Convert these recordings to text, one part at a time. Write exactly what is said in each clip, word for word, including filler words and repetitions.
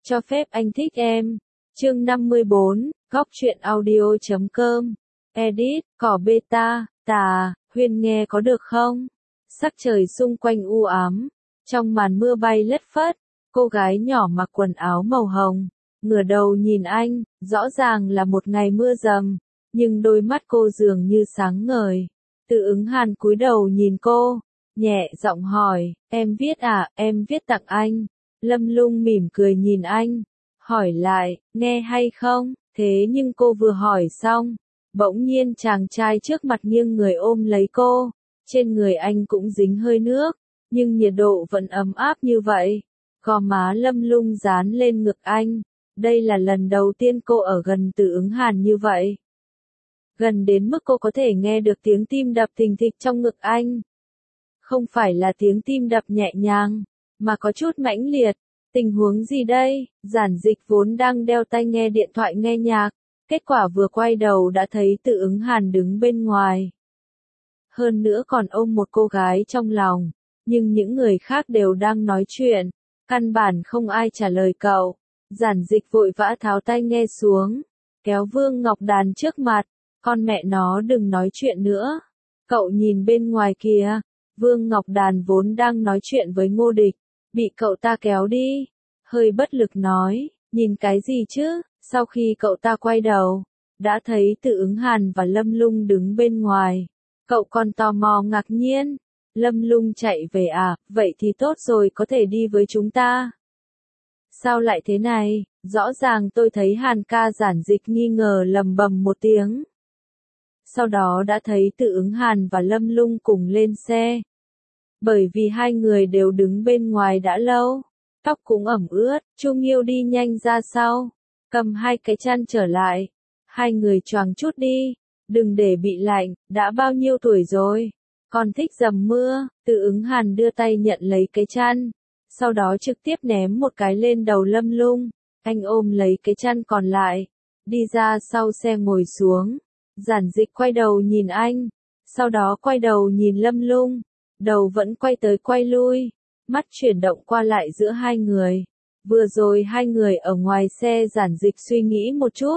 Cho phép anh thích em. Chương năm mươi bốn, góc truyện audio chấm com. Edit, cỏ beta, tà, Huyên nghe có được không? Sắc trời xung quanh u ám, trong màn mưa bay lất phất, cô gái nhỏ mặc quần áo màu hồng, ngửa đầu nhìn anh, rõ ràng là một ngày mưa dầm, nhưng đôi mắt cô dường như sáng ngời. Từ Ứng Hàn cúi đầu nhìn cô, nhẹ giọng hỏi, em viết à, em viết tặng anh. Lâm Lung mỉm cười nhìn anh, hỏi lại, nghe hay không? Thế nhưng cô vừa hỏi xong, bỗng nhiên chàng trai trước mặt nghiêng người ôm lấy cô, trên người anh cũng dính hơi nước, nhưng nhiệt độ vẫn ấm áp như vậy. Gò má Lâm Lung dán lên ngực anh, đây là lần đầu tiên cô ở gần Từ Ứng Hàn như vậy. Gần đến mức cô có thể nghe được tiếng tim đập thình thịch trong ngực anh. Không phải là tiếng tim đập nhẹ nhàng, mà có chút mãnh liệt. Tình huống gì đây? Giản Dịch vốn đang đeo tai nghe điện thoại nghe nhạc, kết quả vừa quay đầu đã thấy Từ Ứng Hàn đứng bên ngoài. Hơn nữa còn ôm một cô gái trong lòng, nhưng những người khác đều đang nói chuyện, căn bản không ai trả lời cậu. Giản Dịch vội vã tháo tai nghe xuống, kéo Vương Ngọc Đàn trước mặt, con mẹ nó đừng nói chuyện nữa. Cậu nhìn bên ngoài kìa, Vương Ngọc Đàn vốn đang nói chuyện với Ngô Địch, bị cậu ta kéo đi, hơi bất lực nói, nhìn cái gì chứ? Sau khi cậu ta quay đầu, đã thấy Từ Ứng Hàn và Lâm Lung đứng bên ngoài. Cậu còn tò mò ngạc nhiên, Lâm Lung chạy về à, vậy thì tốt rồi, có thể đi với chúng ta. Sao lại thế này? Rõ ràng tôi thấy Hàn ca. Giản Dịch nghi ngờ lầm bầm một tiếng. Sau đó đã thấy Từ Ứng Hàn và Lâm Lung cùng lên xe. Bởi vì hai người đều đứng bên ngoài đã lâu, tóc cũng ẩm ướt, Chu Nghiêu đi nhanh ra sau, cầm hai cái chăn trở lại. Hai người choàng chút đi, đừng để bị lạnh, đã bao nhiêu tuổi rồi, còn thích dầm mưa. Từ Ứng Hàn đưa tay nhận lấy cái chăn, sau đó trực tiếp ném một cái lên đầu Lâm Lung. Anh ôm lấy cái chăn còn lại, đi ra sau xe ngồi xuống. Giản Dịch quay đầu nhìn anh, sau đó quay đầu nhìn Lâm Lung, đầu vẫn quay tới quay lui, mắt chuyển động qua lại giữa hai người. Vừa rồi hai người ở ngoài xe. Giản Dịch suy nghĩ một chút,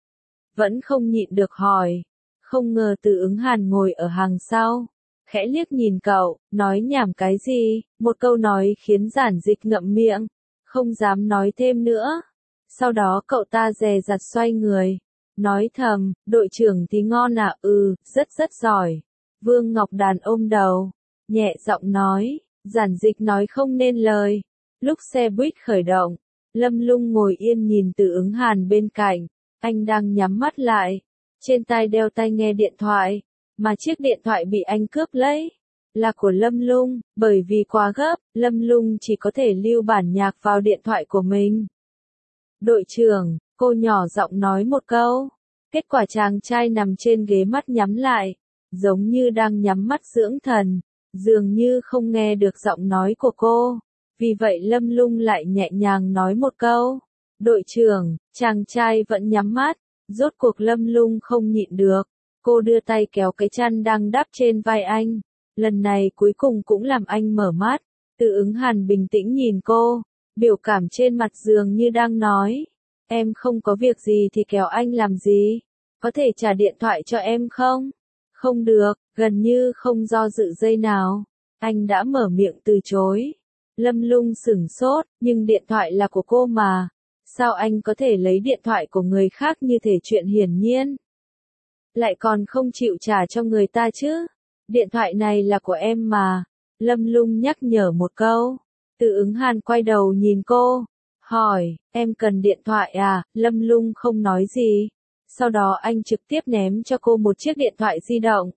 vẫn không nhịn được hỏi, không ngờ Từ Ứng Hàn ngồi ở hàng sau, khẽ liếc nhìn cậu, nói nhảm cái gì? Một câu nói khiến Giản Dịch ngậm miệng, không dám nói thêm nữa. Sau đó cậu ta dè dặt xoay người, nói thầm, đội trưởng thì ngon à, ừ, rất rất giỏi. Vương Ngọc Đàn ôm đầu, nhẹ giọng nói, Giản Dịch nói không nên lời. Lúc xe buýt khởi động, Lâm Lung ngồi yên nhìn Từ Ứng Hàn bên cạnh, anh đang nhắm mắt lại, trên tai đeo tai nghe điện thoại, mà chiếc điện thoại bị anh cướp lấy là của Lâm Lung. Bởi vì quá gấp, Lâm Lung chỉ có thể lưu bản nhạc vào điện thoại của mình. Đội trưởng, cô nhỏ giọng nói một câu, kết quả chàng trai nằm trên ghế mắt nhắm lại, giống như đang nhắm mắt dưỡng thần, dường như không nghe được giọng nói của cô. Vì vậy Lâm Lung lại nhẹ nhàng nói một câu, đội trưởng. Chàng trai vẫn nhắm mắt, rốt cuộc Lâm Lung không nhịn được, cô đưa tay kéo cái chăn đang đắp trên vai anh, lần này cuối cùng cũng làm anh mở mắt. Từ Ứng Hàn bình tĩnh nhìn cô, biểu cảm trên mặt dường như đang nói, em không có việc gì thì kéo anh làm gì, có thể trả điện thoại cho em không? Không được. Gần như không do dự giây nào, anh đã mở miệng từ chối. Lâm Lung sửng sốt, nhưng điện thoại là của cô mà, sao anh có thể lấy điện thoại của người khác như thể chuyện hiển nhiên, lại còn không chịu trả cho người ta chứ? Điện thoại này là của em mà. Lâm Lung nhắc nhở một câu. Từ Ứng Hàn quay đầu nhìn cô, hỏi, em cần điện thoại à? Lâm Lung không nói gì, sau đó anh trực tiếp ném cho cô một chiếc điện thoại di động.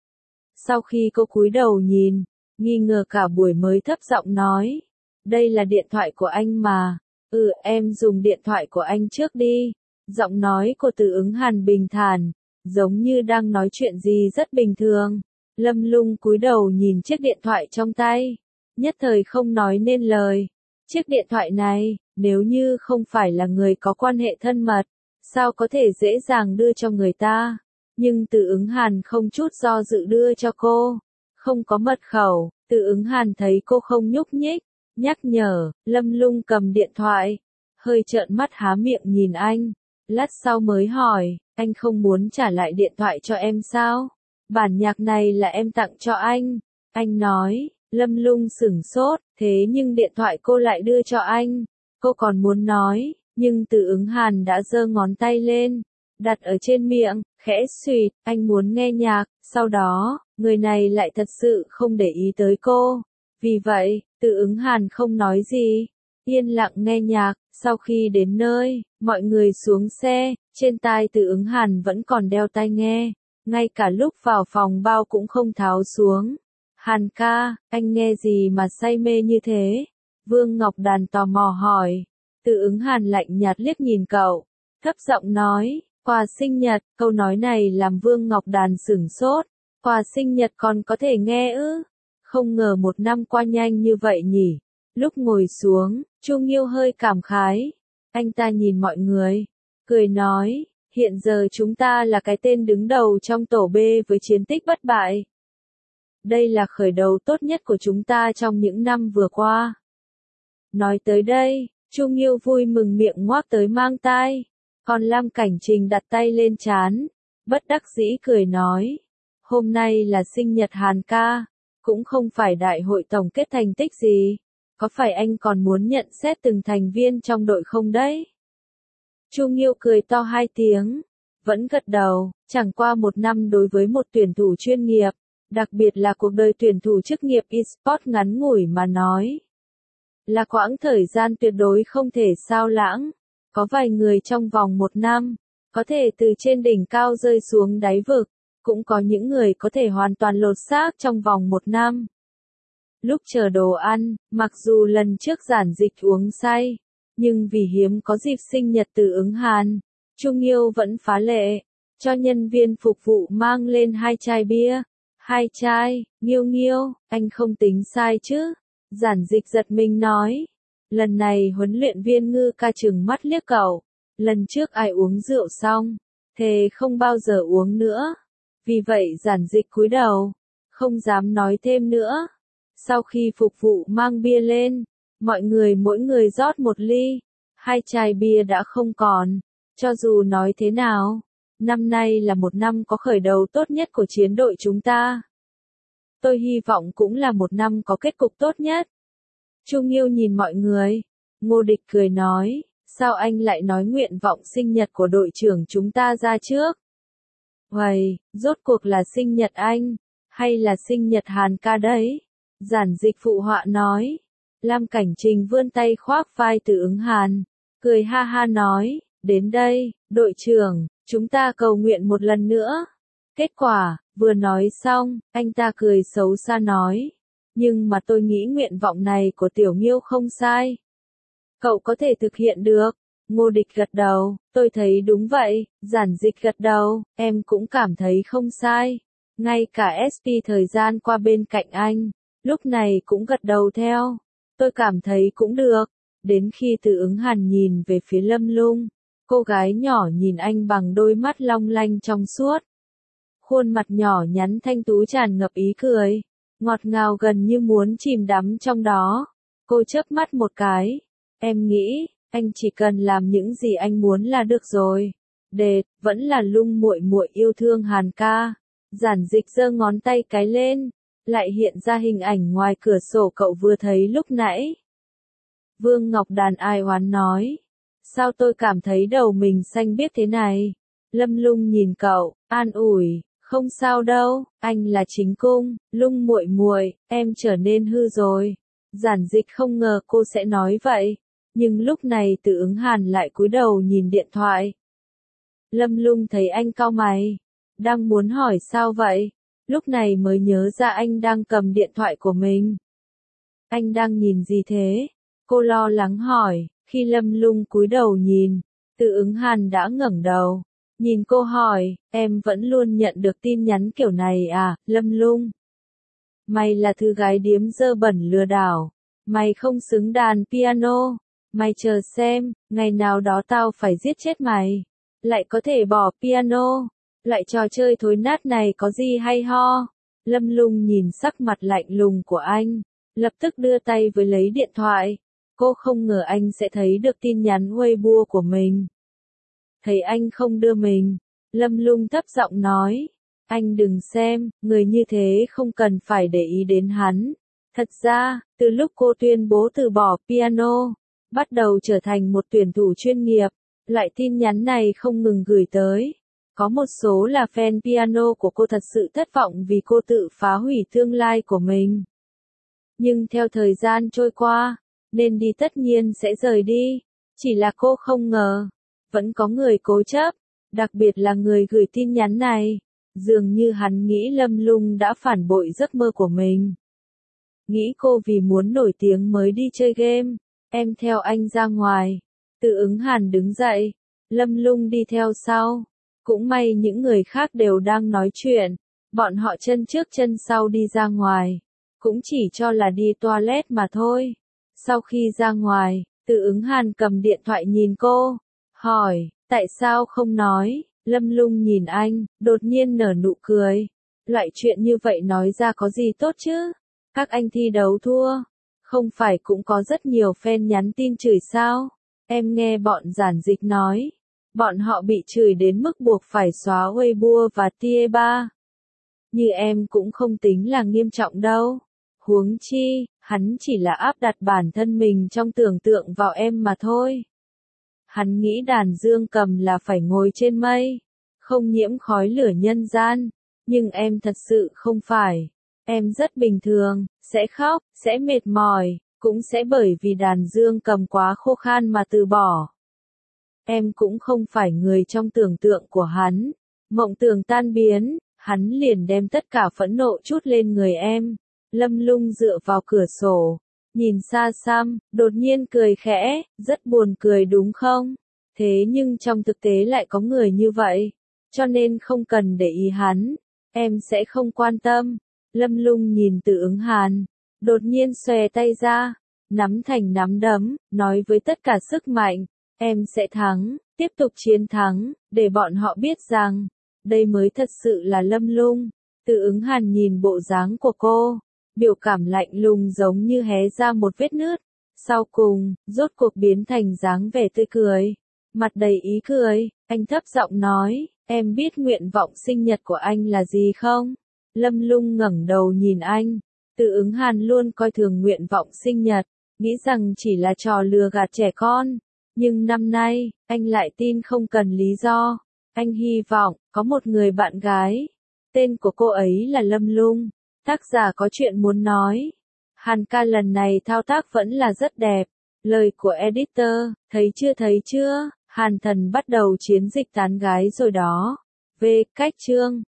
Sau khi cô cúi đầu nhìn, nghi ngờ cả buổi mới thấp giọng nói, đây là điện thoại của anh mà. Ừ, em dùng điện thoại của anh trước đi. Giọng nói của Từ Ứng Hàn bình thản, giống như đang nói chuyện gì rất bình thường. Lâm Lung cúi đầu nhìn chiếc điện thoại trong tay, nhất thời không nói nên lời. Chiếc điện thoại này, nếu như không phải là người có quan hệ thân mật, sao có thể dễ dàng đưa cho người ta? Nhưng Từ Ứng Hàn không chút do dự đưa cho cô, không có mật khẩu. Từ Ứng Hàn thấy cô không nhúc nhích, nhắc nhở. Lâm Lung cầm điện thoại, hơi trợn mắt há miệng nhìn anh. Lát sau mới hỏi, anh không muốn trả lại điện thoại cho em sao? Bản nhạc này là em tặng cho anh. Anh nói, Lâm Lung sửng sốt, thế nhưng điện thoại cô lại đưa cho anh. Cô còn muốn nói, nhưng Từ Ứng Hàn đã giơ ngón tay lên, đặt ở trên miệng, khẽ xuyệt, anh muốn nghe nhạc, sau đó, người này lại thật sự không để ý tới cô. Vì vậy, Từ Ứng Hàn không nói gì, yên lặng nghe nhạc. Sau khi đến nơi, mọi người xuống xe, trên tai Từ Ứng Hàn vẫn còn đeo tai nghe, ngay cả lúc vào phòng bao cũng không tháo xuống. Hàn ca, anh nghe gì mà say mê như thế? Vương Ngọc Đàn tò mò hỏi. Từ Ứng Hàn lạnh nhạt liếc nhìn cậu, thấp giọng nói, quà sinh nhật. Câu nói này làm Vương Ngọc Đàn sửng sốt. Quà sinh nhật còn có thể nghe ư? Không ngờ một năm qua nhanh như vậy nhỉ. Lúc ngồi xuống, Chu Nghiêu hơi cảm khái. Anh ta nhìn mọi người, cười nói, hiện giờ chúng ta là cái tên đứng đầu trong tổ B với chiến tích bất bại. Đây là khởi đầu tốt nhất của chúng ta trong những năm vừa qua. Nói tới đây, Chu Nghiêu vui mừng miệng ngoác tới mang tai. Còn Lam Cảnh Trình đặt tay lên trán, bất đắc dĩ cười nói, hôm nay là sinh nhật Hàn ca, cũng không phải đại hội tổng kết thành tích gì. Có phải anh còn muốn nhận xét từng thành viên trong đội không đấy? Chu Nghiêu cười to hai tiếng, vẫn gật đầu. Chẳng qua một năm đối với một tuyển thủ chuyên nghiệp, đặc biệt là cuộc đời tuyển thủ chức nghiệp eSports ngắn ngủi mà nói, là quãng thời gian tuyệt đối không thể sao lãng. Có vài người trong vòng một năm, có thể từ trên đỉnh cao rơi xuống đáy vực, cũng có những người có thể hoàn toàn lột xác trong vòng một năm. Lúc chờ đồ ăn, mặc dù lần trước Giản Dịch uống say, nhưng vì hiếm có dịp sinh nhật Từ Ứng Hàn, Chu Nghiêu vẫn phá lệ, cho nhân viên phục vụ mang lên hai chai bia. Hai chai, Nghiêu Nghiêu, anh không tính sai chứ? Giản Dịch giật mình nói. Lần này huấn luyện viên Ngư ca trừng mắt liếc cậu. Lần trước ai uống rượu xong, thề không bao giờ uống nữa. Vì vậy Giản Dịch cúi đầu, không dám nói thêm nữa. Sau khi phục vụ mang bia lên, mọi người mỗi người rót một ly, hai chai bia đã không còn. Cho dù nói thế nào, năm nay là một năm có khởi đầu tốt nhất của chiến đội chúng ta. Tôi hy vọng cũng là một năm có kết cục tốt nhất. Chu Nghiêu nhìn mọi người, Ngô Địch cười nói, sao anh lại nói nguyện vọng sinh nhật của đội trưởng chúng ta ra trước? Uầy, rốt cuộc là sinh nhật anh, hay là sinh nhật Hàn ca đấy? Giản Dịch phụ họa nói. Lam Cảnh Trình vươn tay khoác vai Từ Ứng Hàn, cười ha ha nói, đến đây, đội trưởng, chúng ta cầu nguyện một lần nữa. Kết quả, vừa nói xong, anh ta cười xấu xa nói, nhưng mà tôi nghĩ nguyện vọng này của Tiểu Nghiêu không sai. Cậu có thể thực hiện được. Ngô Địch gật đầu, tôi thấy đúng vậy. Giản Dịch gật đầu, em cũng cảm thấy không sai. Ngay cả ét pê thời gian qua bên cạnh anh, lúc này cũng gật đầu theo. Tôi cảm thấy cũng được. Đến khi Từ Ứng Hàn nhìn về phía Lâm Lung, cô gái nhỏ nhìn anh bằng đôi mắt long lanh trong suốt. Khuôn mặt nhỏ nhắn thanh tú tràn ngập ý cười, ngọt ngào gần như muốn chìm đắm trong đó. Cô chớp mắt một cái, em nghĩ, anh chỉ cần làm những gì anh muốn là được rồi. Đệt, vẫn là Lung muội muội yêu thương Hàn ca. Giản Dịch giơ ngón tay cái lên, lại hiện ra hình ảnh ngoài cửa sổ cậu vừa thấy lúc nãy. Vương Ngọc Đàn ai oán nói, sao tôi cảm thấy đầu mình xanh biếc thế này? Lâm Lung nhìn cậu, an ủi, không sao đâu, anh là chính cung. Lung muội muội, em trở nên hư rồi. Giản Dịch không ngờ cô sẽ nói vậy, nhưng lúc này Từ Ứng Hàn lại cúi đầu nhìn điện thoại. Lâm Lung thấy anh cau mày, đang muốn hỏi sao vậy, lúc này mới nhớ ra anh đang cầm điện thoại của mình. Anh đang nhìn gì thế? Cô lo lắng hỏi. Khi Lâm Lung cúi đầu nhìn, Từ Ứng Hàn đã ngẩng đầu, nhìn cô hỏi, em vẫn luôn nhận được tin nhắn kiểu này à, Lâm Lung? Mày là thư gái điếm dơ bẩn lừa đảo, mày không xứng đàn piano, mày chờ xem, ngày nào đó tao phải giết chết mày, lại có thể bỏ piano, loại trò chơi thối nát này có gì hay ho? Lâm Lung nhìn sắc mặt lạnh lùng của anh, lập tức đưa tay với lấy điện thoại. Cô không ngờ anh sẽ thấy được tin nhắn Weibo của mình. Thấy anh không đưa mình, Lâm Lung thấp giọng nói. Anh đừng xem, người như thế không cần phải để ý đến hắn. Thật ra, từ lúc cô tuyên bố từ bỏ piano, bắt đầu trở thành một tuyển thủ chuyên nghiệp, loại tin nhắn này không ngừng gửi tới. Có một số là fan piano của cô thật sự thất vọng vì cô tự phá hủy tương lai của mình. Nhưng theo thời gian trôi qua, nên đi tất nhiên sẽ rời đi. Chỉ là cô không ngờ, vẫn có người cố chấp, đặc biệt là người gửi tin nhắn này. Dường như hắn nghĩ Lâm Lung đã phản bội giấc mơ của mình. Nghĩ cô vì muốn nổi tiếng mới đi chơi game. Em theo anh ra ngoài. Từ Ứng Hàn đứng dậy. Lâm Lung đi theo sau. Cũng may những người khác đều đang nói chuyện. Bọn họ chân trước chân sau đi ra ngoài. Cũng chỉ cho là đi toilet mà thôi. Sau khi ra ngoài, Từ Ứng Hàn cầm điện thoại nhìn cô. Hỏi, tại sao không nói? Lâm Lung nhìn anh, đột nhiên nở nụ cười. Loại chuyện như vậy nói ra có gì tốt chứ? Các anh thi đấu thua. Không phải cũng có rất nhiều fan nhắn tin chửi sao? Em nghe bọn giản dịch nói. Bọn họ bị chửi đến mức buộc phải xóa Weibo và Tie ba. Như em cũng không tính là nghiêm trọng đâu. Huống chi, hắn chỉ là áp đặt bản thân mình trong tưởng tượng vào em mà thôi. Hắn nghĩ đàn dương cầm là phải ngồi trên mây, không nhiễm khói lửa nhân gian, nhưng em thật sự không phải. Em rất bình thường, sẽ khóc, sẽ mệt mỏi, cũng sẽ bởi vì đàn dương cầm quá khô khan mà từ bỏ. Em cũng không phải người trong tưởng tượng của hắn. Mộng tưởng tan biến, hắn liền đem tất cả phẫn nộ trút lên người em. Lâm Lung dựa vào cửa sổ, nhìn xa xăm, đột nhiên cười khẽ, rất buồn cười đúng không? Thế nhưng trong thực tế lại có người như vậy, cho nên không cần để ý hắn, em sẽ không quan tâm. Lâm Lung nhìn Từ Ứng Hàn, đột nhiên xòe tay ra, nắm thành nắm đấm, nói với tất cả sức mạnh, em sẽ thắng, tiếp tục chiến thắng, để bọn họ biết rằng, đây mới thật sự là Lâm Lung. Từ Ứng Hàn nhìn bộ dáng của cô, biểu cảm lạnh lùng giống như hé ra một vết nứt, sau cùng, rốt cuộc biến thành dáng vẻ tươi cười, mặt đầy ý cười, anh thấp giọng nói, em biết nguyện vọng sinh nhật của anh là gì không? Lâm Lung ngẩng đầu nhìn anh, Từ Ứng Hàn luôn coi thường nguyện vọng sinh nhật, nghĩ rằng chỉ là trò lừa gạt trẻ con, nhưng năm nay, anh lại tin không cần lý do, anh hy vọng, có một người bạn gái, tên của cô ấy là Lâm Lung. Tác giả có chuyện muốn nói. Hàn ca lần này thao tác vẫn là rất đẹp. Lời của editor, thấy chưa thấy chưa, Hàn Thần bắt đầu chiến dịch tán gái rồi đó. Về cách chương